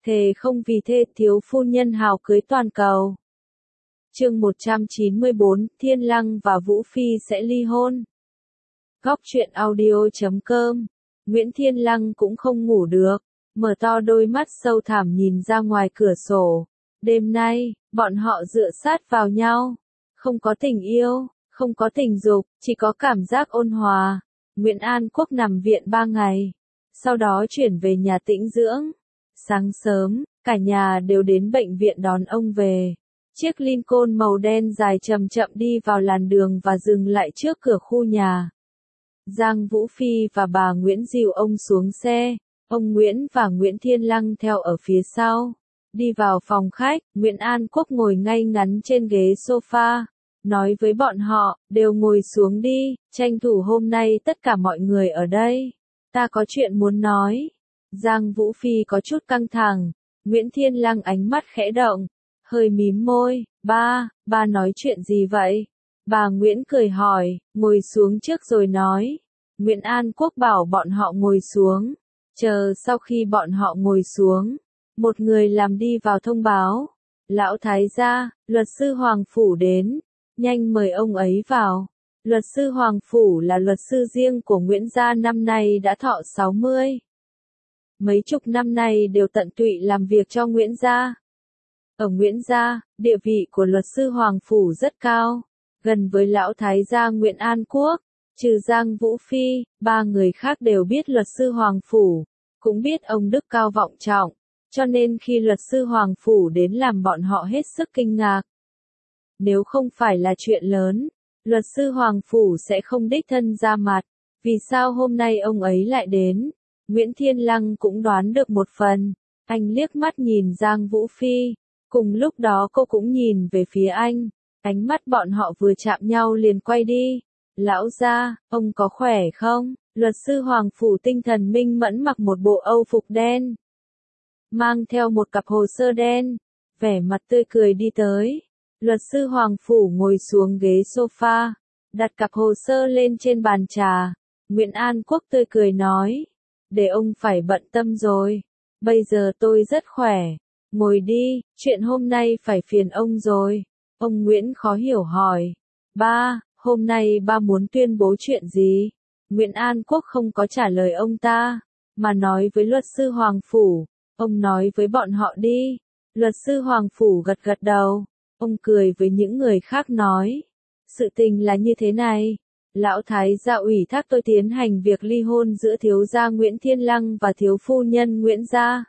Thề không vì thê thiếu phu nhân hào cưới toàn cầu. Chương 194, Thiên Lăng và Vũ Phi sẽ ly hôn. Góc truyện audio.com. Nguyễn Thiên Lăng cũng không ngủ được, mở to đôi mắt sâu thẳm nhìn ra ngoài cửa sổ. Đêm nay, bọn họ dựa sát vào nhau. Không có tình yêu, không có tình dục, chỉ có cảm giác ôn hòa. Nguyễn An Quốc nằm viện 3 ngày. Sau đó chuyển về nhà tĩnh dưỡng. Sáng sớm, cả nhà đều đến bệnh viện đón ông về. Chiếc Lincoln màu đen dài chậm chậm đi vào làn đường và dừng lại trước cửa khu nhà. Giang Vũ Phi và bà Nguyễn dìu ông xuống xe. Ông Nguyễn và Nguyễn Thiên Lăng theo ở phía sau. Đi vào phòng khách, Nguyễn An Quốc ngồi ngay ngắn trên ghế sofa. Nói với bọn họ, đều ngồi xuống đi, tranh thủ hôm nay tất cả mọi người ở đây. Ta có chuyện muốn nói. Giang Vũ Phi có chút căng thẳng. Nguyễn Thiên Lăng ánh mắt khẽ động, hơi mím môi. Ba nói chuyện gì vậy? Bà Nguyễn cười hỏi, ngồi xuống trước rồi nói. Nguyễn An Quốc bảo bọn họ ngồi xuống. Chờ sau khi bọn họ ngồi xuống, một người làm đi vào thông báo. Lão thái gia, luật sư Hoàng Phủ đến. Nhanh mời ông ấy vào. Luật sư Hoàng Phủ là luật sư riêng của Nguyễn gia, năm nay đã thọ 60. Mấy chục năm nay đều tận tụy làm việc cho Nguyễn gia. Ở Nguyễn gia, địa vị của luật sư Hoàng Phủ rất cao, gần với lão thái gia Nguyễn An Quốc. Trừ Giang Vũ Phi, 3 người khác đều biết luật sư Hoàng Phủ, cũng biết ông đức cao vọng trọng, cho nên khi luật sư Hoàng Phủ đến làm bọn họ hết sức kinh ngạc. Nếu không phải là chuyện lớn, luật sư Hoàng Phủ sẽ không đích thân ra mặt. Vì sao hôm nay ông ấy lại đến? Nguyễn Thiên Lăng cũng đoán được một phần. Anh liếc mắt nhìn Giang Vũ Phi. Cùng lúc đó cô cũng nhìn về phía anh. Ánh mắt bọn họ vừa chạm nhau liền quay đi. Lão gia, ông có khỏe không? Luật sư Hoàng Phủ tinh thần minh mẫn mặc một bộ âu phục đen, mang theo một cặp hồ sơ đen, vẻ mặt tươi cười đi tới. Luật sư Hoàng Phủ ngồi xuống ghế sofa, đặt cặp hồ sơ lên trên bàn trà. Nguyễn An Quốc tươi cười nói, để ông phải bận tâm rồi. Bây giờ tôi rất khỏe. Ngồi đi, chuyện hôm nay phải phiền ông rồi. Ông Nguyễn khó hiểu hỏi. Ba, hôm nay ba muốn tuyên bố chuyện gì? Nguyễn An Quốc không có trả lời ông ta, mà nói với luật sư Hoàng Phủ. Ông nói với bọn họ đi. Luật sư Hoàng Phủ gật gật đầu. Ông cười với những người khác nói. Sự tình là như thế này. Lão thái gia ủy thác tôi tiến hành việc ly hôn giữa thiếu gia Nguyễn Thiên Lăng và thiếu phu nhân Nguyễn gia.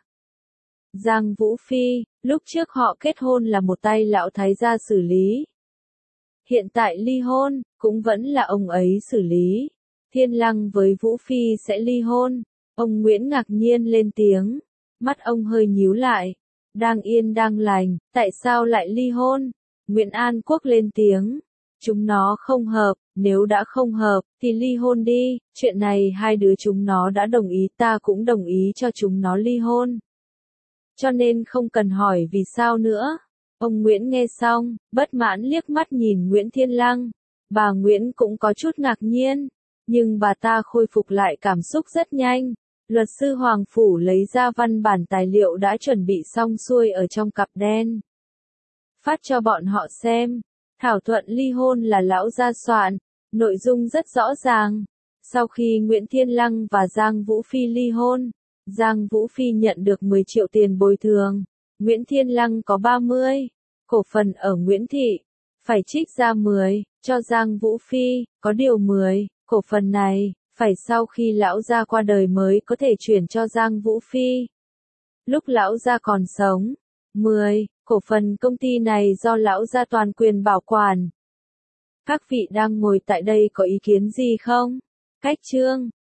Giang Vũ Phi, lúc trước họ kết hôn là một tay lão thái gia xử lý. Hiện tại ly hôn, cũng vẫn là ông ấy xử lý. Thiên Lăng với Vũ Phi sẽ ly hôn. Ông Nguyễn ngạc nhiên lên tiếng. Mắt ông hơi nhíu lại. Đang yên đang lành, tại sao lại ly hôn? Nguyễn An Quốc lên tiếng. Chúng nó không hợp, nếu đã không hợp, thì ly hôn đi. Chuyện này hai đứa chúng nó đã đồng ý, ta cũng đồng ý cho chúng nó ly hôn. Cho nên không cần hỏi vì sao nữa. Ông Nguyễn nghe xong, bất mãn liếc mắt nhìn Nguyễn Thiên Lăng. Bà Nguyễn cũng có chút ngạc nhiên, nhưng bà ta khôi phục lại cảm xúc rất nhanh. Luật sư Hoàng Phủ lấy ra văn bản tài liệu đã chuẩn bị xong xuôi ở trong cặp đen, phát cho bọn họ xem. Thảo thuận ly hôn là lão gia soạn, nội dung rất rõ ràng. Sau khi Nguyễn Thiên Lăng và Giang Vũ Phi ly hôn, Giang Vũ Phi nhận được 10 triệu tiền bồi thường. Nguyễn Thiên Lăng có 30 cổ phần ở Nguyễn Thị, phải trích ra 10 cho Giang Vũ Phi, có điều 10 cổ phần này phải sau khi lão gia qua đời mới có thể chuyển cho Giang Vũ Phi. Lúc lão gia còn sống, 10 cổ phần công ty này do lão gia toàn quyền bảo quản. Các vị đang ngồi tại đây có ý kiến gì không? Cách chương